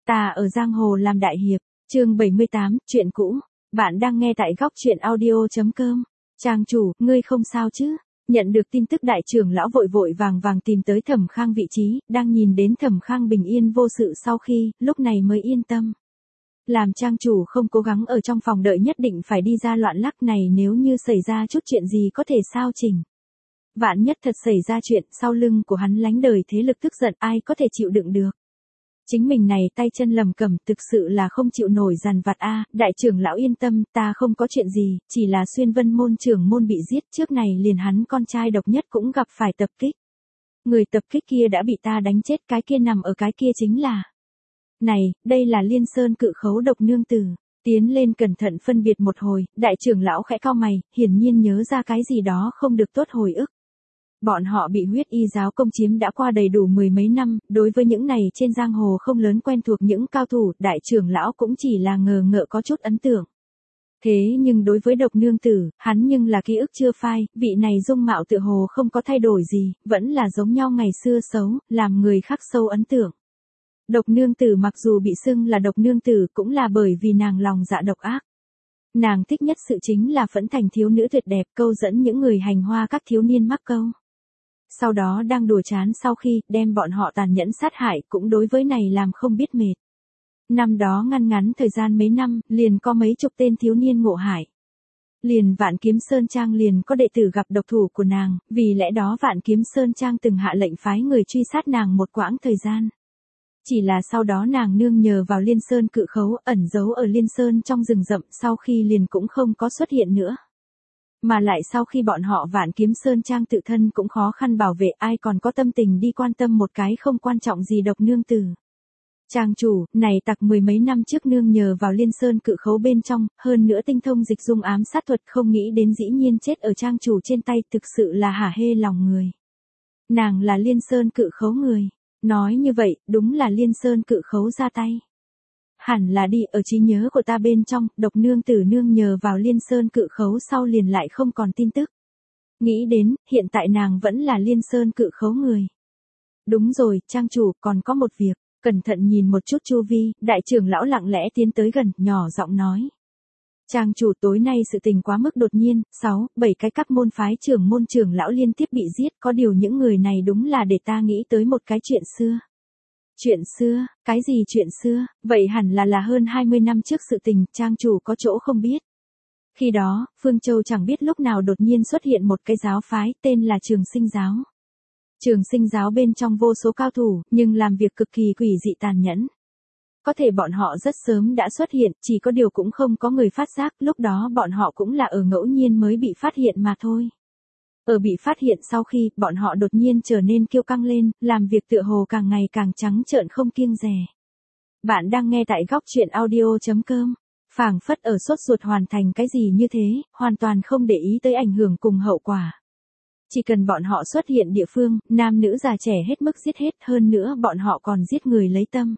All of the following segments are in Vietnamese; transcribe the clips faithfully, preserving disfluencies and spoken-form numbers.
Ta ở giang hồ làm đại hiệp, chương bảy mươi tám, chuyện cũ. Bạn đang nghe tại góc truyện audio chấm com. Trang chủ, ngươi không sao chứ? Nhận được tin tức đại trưởng lão vội vội vàng vàng tìm tới Thẩm Khang vị trí, đang nhìn đến Thẩm Khang bình yên vô sự sau khi, lúc này mới yên tâm. Làm trang chủ không cố gắng ở trong phòng đợi nhất định phải đi ra loạn lắc này, nếu như xảy ra chút chuyện gì có thể sao chỉnh. Vạn nhất thật xảy ra chuyện, sau lưng của hắn lánh đời thế lực tức giận, ai có thể chịu đựng được. Chính mình này tay chân lầm cầm, thực sự là không chịu nổi dằn vặt a. Đại trưởng lão yên tâm, ta không có chuyện gì, chỉ là Xuyên Vân môn trưởng môn bị giết, trước này liền hắn con trai độc nhất cũng gặp phải tập kích. Người tập kích kia đã bị ta đánh chết, cái kia nằm ở cái kia chính là. Này, đây là Liên Sơn Cự Khấu độc nương tử. Tiến lên cẩn thận phân biệt một hồi, đại trưởng lão khẽ cau mày, hiển nhiên nhớ ra cái gì đó không được tốt hồi ức. Bọn họ bị huyết y giáo công chiếm đã qua đầy đủ mười mấy năm, đối với những này trên giang hồ không lớn quen thuộc những cao thủ, đại trưởng lão cũng chỉ là ngờ ngợ có chút ấn tượng. Thế nhưng đối với độc nương tử, hắn nhưng là ký ức chưa phai, vị này dung mạo tựa hồ không có thay đổi gì, vẫn là giống nhau ngày xưa xấu, làm người khác sâu ấn tượng. Độc nương tử mặc dù bị xưng là độc nương tử cũng là bởi vì nàng lòng dạ độc ác. Nàng thích nhất sự chính là phẫn thành thiếu nữ tuyệt đẹp, câu dẫn những người hành hoa các thiếu niên mắc câu. Sau đó đang đùa chán sau khi đem bọn họ tàn nhẫn sát hại, cũng đối với này làm không biết mệt. Năm đó ngăn ngắn thời gian mấy năm, liền có mấy chục tên thiếu niên ngộ hại. Liền Vạn Kiếm Sơn Trang liền có đệ tử gặp độc thủ của nàng, vì lẽ đó Vạn Kiếm Sơn Trang từng hạ lệnh phái người truy sát nàng một quãng thời gian. Chỉ là sau đó nàng nương nhờ vào Liên Sơn Cự Khấu ẩn giấu ở Liên Sơn trong rừng rậm, sau khi liền cũng không có xuất hiện nữa. Mà lại sau khi bọn họ Vạn Kiếm Sơn Trang tự thân cũng khó khăn bảo vệ, ai còn có tâm tình đi quan tâm một cái không quan trọng gì độc nương tử. Trang chủ, này tặc mười mấy năm trước nương nhờ vào Liên Sơn Cự Khấu bên trong, hơn nữa tinh thông dịch dung ám sát thuật, không nghĩ đến dĩ nhiên chết ở trang chủ trên tay, thực sự là hả hê lòng người. Nàng là Liên Sơn Cự Khấu người. Nói như vậy, đúng là Liên Sơn Cự Khấu ra tay. Hẳn là đi, ở trí nhớ của ta bên trong, độc nương tử nương nhờ vào Liên Sơn Cự Khấu sau liền lại không còn tin tức. Nghĩ đến, hiện tại nàng vẫn là Liên Sơn Cự Khấu người. Đúng rồi, trang chủ, còn có một việc, cẩn thận nhìn một chút chu vi, đại trưởng lão lặng lẽ tiến tới gần, nhỏ giọng nói. Trang chủ, tối nay sự tình quá mức đột nhiên, sáu, bảy cái các môn phái trưởng môn trưởng lão liên tiếp bị giết, có điều những người này đúng là để ta nghĩ tới một cái chuyện xưa. Chuyện xưa, cái gì chuyện xưa, vậy hẳn là là hơn hai mươi năm trước sự tình, trang chủ có chỗ không biết. Khi đó, Phương Châu chẳng biết lúc nào đột nhiên xuất hiện một cái giáo phái, tên là Trường Sinh Giáo. Trường Sinh Giáo bên trong vô số cao thủ, nhưng làm việc cực kỳ quỷ dị tàn nhẫn. Có thể bọn họ rất sớm đã xuất hiện, chỉ có điều cũng không có người phát giác, lúc đó bọn họ cũng là ở ngẫu nhiên mới bị phát hiện mà thôi. Ở bị phát hiện sau khi, bọn họ đột nhiên trở nên kiêu căng lên, làm việc tựa hồ càng ngày càng trắng trợn không kiêng dè. Bạn đang nghe tại góc truyện audio chấm com. Phảng phất ở sốt ruột hoàn thành cái gì như thế, hoàn toàn không để ý tới ảnh hưởng cùng hậu quả. Chỉ cần bọn họ xuất hiện địa phương, nam nữ già trẻ hết mức giết hết, hơn nữa bọn họ còn giết người lấy tâm.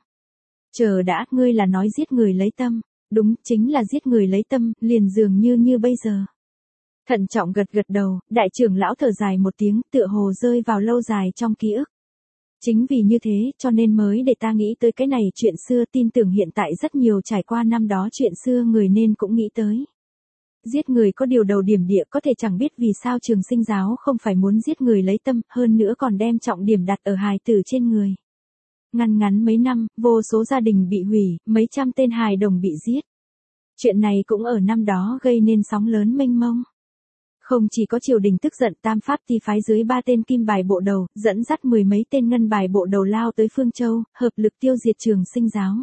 Chờ đã, ngươi là nói giết người lấy tâm. Đúng, chính là giết người lấy tâm, liền dường như như bây giờ. Thận trọng gật gật đầu, đại trưởng lão thở dài một tiếng, tựa hồ rơi vào lâu dài trong ký ức. Chính vì như thế, cho nên mới để ta nghĩ tới cái này chuyện xưa, tin tưởng hiện tại rất nhiều trải qua năm đó chuyện xưa người nên cũng nghĩ tới. Giết người có điều đầu điểm địa, có thể chẳng biết vì sao Trường Sinh Giáo không phải muốn giết người lấy tâm, hơn nữa còn đem trọng điểm đặt ở hài tử trên người. Ngăn ngắn mấy năm, vô số gia đình bị hủy, mấy trăm tên hài đồng bị giết. Chuyện này cũng ở năm đó gây nên sóng lớn mênh mông. Không chỉ có triều đình tức giận, Tam Pháp Ti phái dưới ba tên kim bài bộ đầu, dẫn dắt mười mấy tên ngân bài bộ đầu lao tới Phương Châu, hợp lực tiêu diệt Trường Sinh Giáo.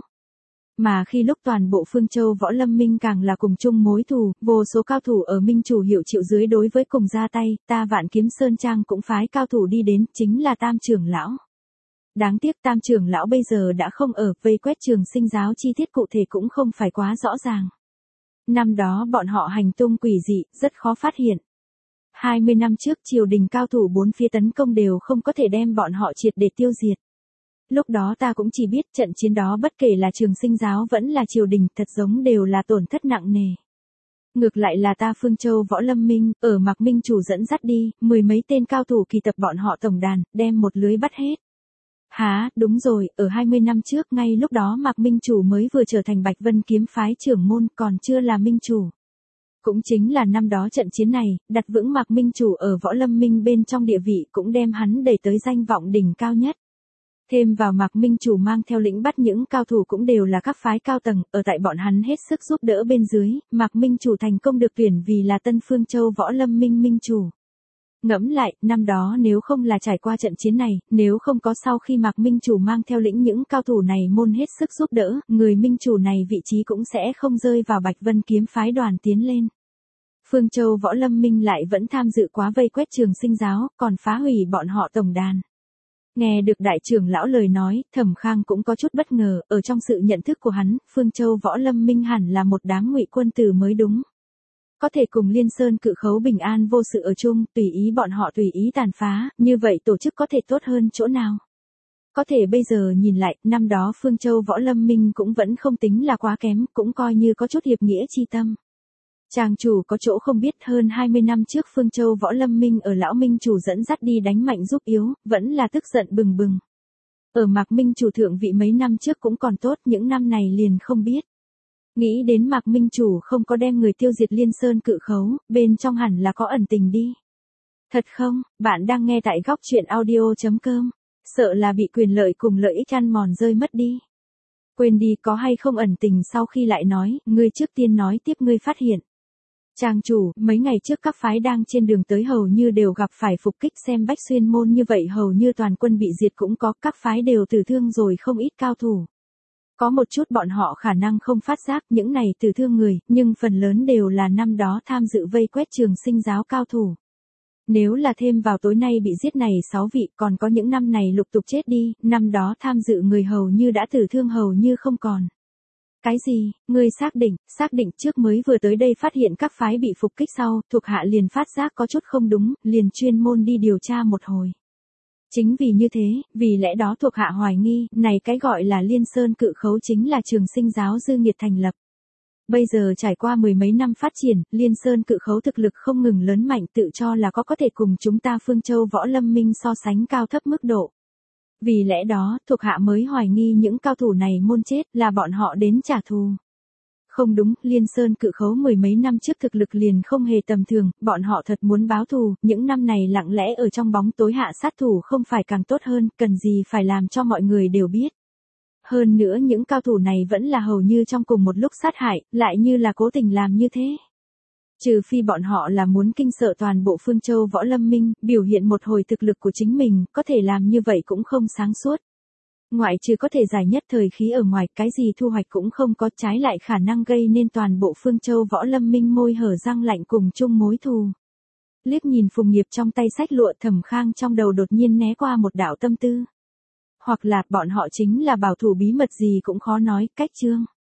Mà khi lúc toàn bộ Phương Châu võ lâm minh càng là cùng chung mối thù, vô số cao thủ ở minh chủ hiệu triệu dưới đối với cùng ra tay, ta Vạn Kiếm Sơn Trang cũng phái cao thủ đi đến, chính là Tam trưởng lão. Đáng tiếc Tam trưởng lão bây giờ đã không ở, vây quét Trường Sinh Giáo chi tiết cụ thể cũng không phải quá rõ ràng. Năm đó bọn họ hành tung quỷ dị, rất khó phát hiện. hai mươi năm trước triều đình cao thủ bốn phía tấn công đều không có thể đem bọn họ triệt để tiêu diệt. Lúc đó ta cũng chỉ biết trận chiến đó bất kể là Trường Sinh Giáo vẫn là triều đình, thật giống đều là tổn thất nặng nề. Ngược lại là ta Phương Châu võ lâm minh, ở Mạc Minh chủ dẫn dắt đi, mười mấy tên cao thủ kỳ tập bọn họ tổng đàn, đem một lưới bắt hết. Hả, đúng rồi, ở hai mươi năm trước ngay lúc đó Mạc Minh Chủ mới vừa trở thành Bạch Vân kiếm phái trưởng môn còn chưa là minh chủ. Cũng chính là năm đó trận chiến này, đặt vững Mạc Minh Chủ ở Võ Lâm Minh bên trong địa vị cũng đem hắn đẩy tới danh vọng đỉnh cao nhất. Thêm vào Mạc Minh Chủ mang theo lĩnh bắt những cao thủ cũng đều là các phái cao tầng, ở tại bọn hắn hết sức giúp đỡ bên dưới, Mạc Minh Chủ thành công được tuyển vì là Tân Phương Châu Võ Lâm Minh Minh Chủ. Ngẫm lại, năm đó nếu không là trải qua trận chiến này, nếu không có sau khi Mạc Minh Chủ mang theo lĩnh những cao thủ này môn hết sức giúp đỡ, người Minh Chủ này vị trí cũng sẽ không rơi vào Bạch Vân kiếm phái đoàn tiến lên. Phương Châu Võ Lâm Minh lại vẫn tham dự quá vây quét Trường Sinh giáo, còn phá hủy bọn họ tổng đàn. Nghe được đại trưởng lão lời nói, Thẩm Khang cũng có chút bất ngờ, ở trong sự nhận thức của hắn, Phương Châu Võ Lâm Minh hẳn là một đám ngụy quân tử mới đúng. Có thể cùng Liên Sơn Cự Khấu bình an vô sự ở chung, tùy ý bọn họ tùy ý tàn phá, như vậy tổ chức có thể tốt hơn chỗ nào. Có thể bây giờ nhìn lại, năm đó Phương Châu Võ Lâm Minh cũng vẫn không tính là quá kém, cũng coi như có chút hiệp nghĩa chi tâm. Chàng chủ có chỗ không biết, hơn hai mươi năm trước Phương Châu Võ Lâm Minh ở Lão Minh Chủ dẫn dắt đi đánh mạnh giúp yếu, vẫn là tức giận bừng bừng. Ở Mạc Minh Chủ thượng vị mấy năm trước cũng còn tốt, những năm này liền không biết. Nghĩ đến Mạc Minh Chủ không có đem người tiêu diệt Liên Sơn Cự Khấu, bên trong hẳn là có ẩn tình đi. Thật không, bạn đang nghe tại góc truyện audio chấm com, sợ là bị quyền lợi cùng lợi ích ăn mòn rơi mất đi. Quên đi, có hay không ẩn tình sau khi lại nói, ngươi trước tiên nói tiếp ngươi phát hiện. Chàng chủ, mấy ngày trước các phái đang trên đường tới hầu như đều gặp phải phục kích, xem Bách Xuyên môn như vậy hầu như toàn quân bị diệt cũng có, các phái đều tử thương rồi không ít cao thủ. Có một chút bọn họ khả năng không phát giác những này tử thương người, nhưng phần lớn đều là năm đó tham dự vây quét Trường Sinh giáo cao thủ. Nếu là thêm vào tối nay bị giết này sáu vị, còn có những năm này lục tục chết đi, năm đó tham dự người hầu như đã tử thương hầu như không còn. Cái gì, ngươi xác định, xác định trước mới vừa tới đây phát hiện các phái bị phục kích sau, thuộc hạ liền phát giác có chút không đúng, liền chuyên môn đi điều tra một hồi. Chính vì như thế, vì lẽ đó thuộc hạ hoài nghi, này cái gọi là Liên Sơn Cự Khấu chính là Trường Sinh giáo dư nghiệt thành lập. Bây giờ trải qua mười mấy năm phát triển, Liên Sơn Cự Khấu thực lực không ngừng lớn mạnh, tự cho là có có thể cùng chúng ta Phương Châu Võ Lâm Minh so sánh cao thấp mức độ. Vì lẽ đó, thuộc hạ mới hoài nghi những cao thủ này môn chết là bọn họ đến trả thù. Không đúng, Liên Sơn Cự Khấu mười mấy năm trước thực lực liền không hề tầm thường, bọn họ thật muốn báo thù, những năm này lặng lẽ ở trong bóng tối hạ sát thủ không phải càng tốt hơn, cần gì phải làm cho mọi người đều biết. Hơn nữa những cao thủ này vẫn là hầu như trong cùng một lúc sát hại, lại như là cố tình làm như thế. Trừ phi bọn họ là muốn kinh sợ toàn bộ Phương Châu Võ Lâm Minh, biểu hiện một hồi thực lực của chính mình, có thể làm như vậy cũng không sáng suốt. Ngoại trừ có thể giải nhất thời khí ở ngoài, cái gì thu hoạch cũng không có, trái lại khả năng gây nên toàn bộ Phương Châu Võ Lâm Minh môi hở răng lạnh cùng chung mối thù. Liếc nhìn Phùng Nghiệp trong tay sách lụa, Thẩm Khang trong đầu đột nhiên né qua một đạo tâm tư. Hoặc là bọn họ chính là bảo thủ bí mật gì cũng khó nói, cách chương.